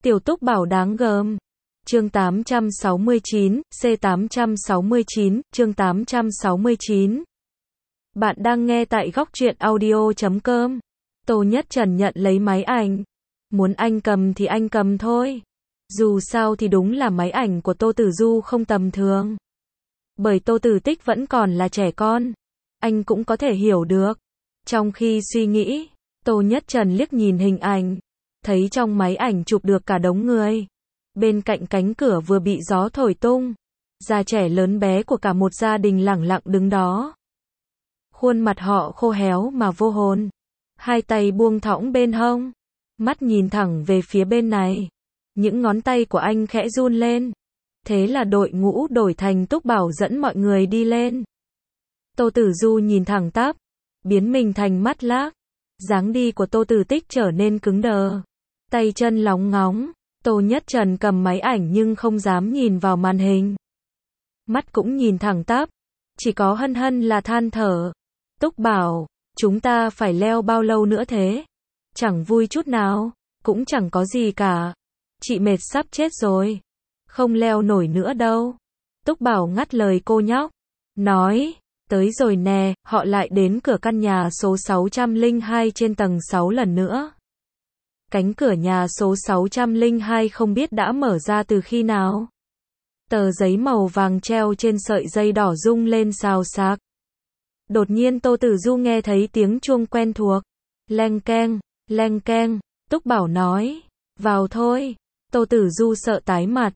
Tiểu Túc Bảo đáng gờm. Chương 869, C869, chương 869. Bạn đang nghe tại góc truyện audio.com. Tô Nhất Trần nhận lấy máy ảnh. Muốn anh cầm thì anh cầm thôi. Dù sao thì đúng là máy ảnh của Tô Tử Du không tầm thường. Bởi Tô Tử Tích vẫn còn là trẻ con. Anh cũng có thể hiểu được. Trong khi suy nghĩ, Tô Nhất Trần liếc nhìn hình ảnh. Thấy trong máy ảnh chụp được cả đống người. Bên cạnh cánh cửa vừa bị gió thổi tung. Già trẻ lớn bé của cả một gia đình lẳng lặng đứng đó. Khuôn mặt họ khô héo mà vô hồn. Hai tay buông thõng bên hông. Mắt nhìn thẳng về phía bên này. Những ngón tay của anh khẽ run lên. Thế là đội ngũ đổi thành Túc Bảo dẫn mọi người đi lên. Tô Tử Du nhìn thẳng tắp. Biến mình thành mắt lác. Dáng đi của Tô Tử Tích trở nên cứng đờ. Tay chân lóng ngóng. Tô Nhất Trần cầm máy ảnh nhưng không dám nhìn vào màn hình. Mắt cũng nhìn thẳng tắp. Chỉ có hân hân là than thở. Túc Bảo, chúng ta phải leo bao lâu nữa thế? Chẳng vui chút nào, cũng chẳng có gì cả. Chị mệt sắp chết rồi. Không leo nổi nữa đâu. Túc Bảo ngắt lời cô nhóc. Nói, tới rồi nè, họ lại đến cửa căn nhà số 602 trên tầng 6 lần nữa. Cánh cửa nhà số 602 không biết đã mở ra từ khi nào. Tờ giấy màu vàng treo trên sợi dây đỏ rung lên xào xạc. Đột nhiên Tô Tử Du nghe thấy tiếng chuông quen thuộc. Leng keng, leng keng. Túc Bảo nói, vào thôi. Tô Tử Du sợ tái mặt.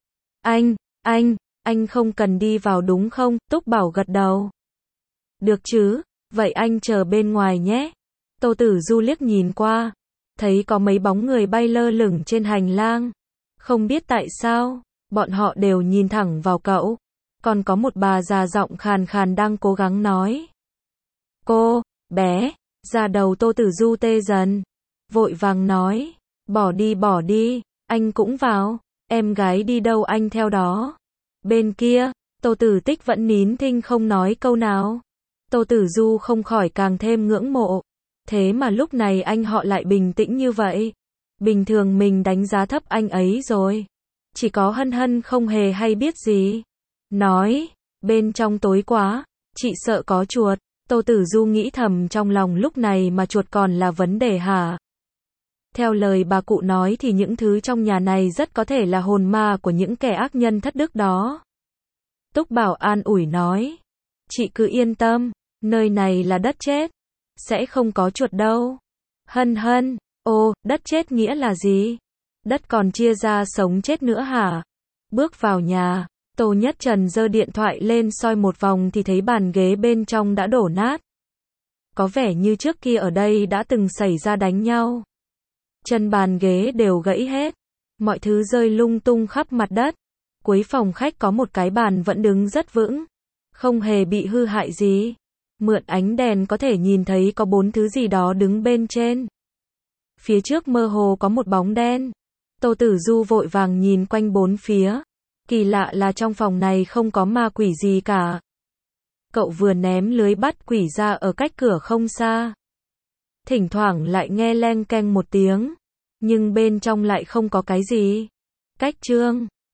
Anh không cần đi vào đúng không? Túc Bảo gật đầu. Được chứ, vậy anh chờ bên ngoài nhé. Tô Tử Du liếc nhìn qua. Thấy có mấy bóng người bay lơ lửng trên hành lang. Không biết tại sao, bọn họ đều nhìn thẳng vào cậu. Còn có một bà già giọng khàn khàn đang cố gắng nói. Cô, bé, da đầu Tô Tử Du tê dần. Vội vàng nói, bỏ đi, anh cũng vào. Em gái đi đâu anh theo đó. Bên kia, Tô Tử Tích vẫn nín thinh không nói câu nào. Tô Tử Du không khỏi càng thêm ngưỡng mộ. Thế mà lúc này anh họ lại bình tĩnh như vậy. Bình thường mình đánh giá thấp anh ấy rồi. Chỉ có hân hân không hề hay biết gì. Nói, bên trong tối quá, chị sợ có chuột. Tô Tử Du nghĩ thầm trong lòng lúc này mà chuột còn là vấn đề hả? Theo lời bà cụ nói thì những thứ trong nhà này rất có thể là hồn ma của những kẻ ác nhân thất đức đó. Túc Bảo an ủi nói. Chị cứ yên tâm, nơi này là đất chết. Sẽ không có chuột đâu. Hân hân, ô, đất chết nghĩa là gì? Đất còn chia ra sống chết nữa hả? Bước vào nhà, Tô Nhất Trần giơ điện thoại lên soi một vòng thì thấy bàn ghế bên trong đã đổ nát. Có vẻ như trước kia ở đây đã từng xảy ra đánh nhau. Chân bàn ghế đều gãy hết. Mọi thứ rơi lung tung khắp mặt đất. Cuối phòng khách có một cái bàn vẫn đứng rất vững. Không hề bị hư hại gì. Mượn ánh đèn có thể nhìn thấy có 4 thứ gì đó đứng bên trên. Phía trước mơ hồ có một bóng đen. Tô Tử Du vội vàng nhìn quanh bốn phía. Kỳ lạ là trong phòng này không có ma quỷ gì cả. Cậu vừa ném lưới bắt quỷ ra ở cách cửa không xa. Thỉnh thoảng lại nghe leng keng một tiếng. Nhưng bên trong lại không có cái gì. Cách chương